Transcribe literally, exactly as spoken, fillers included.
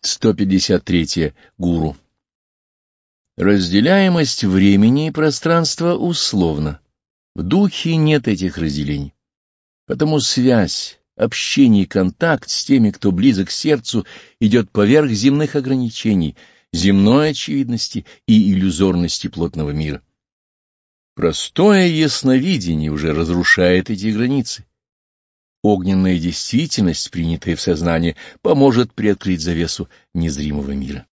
сто пятьдесят три. Гуру. Разделяемость времени и пространства условна. В духе нет этих разделений. Потому связь, общение и контакт с теми, кто близок к сердцу, идет поверх земных ограничений, земной очевидности и иллюзорности плотного мира. Простое ясновидение уже разрушает эти границы. Огненная действительность, принятая в сознание, поможет приоткрыть завесу незримого мира.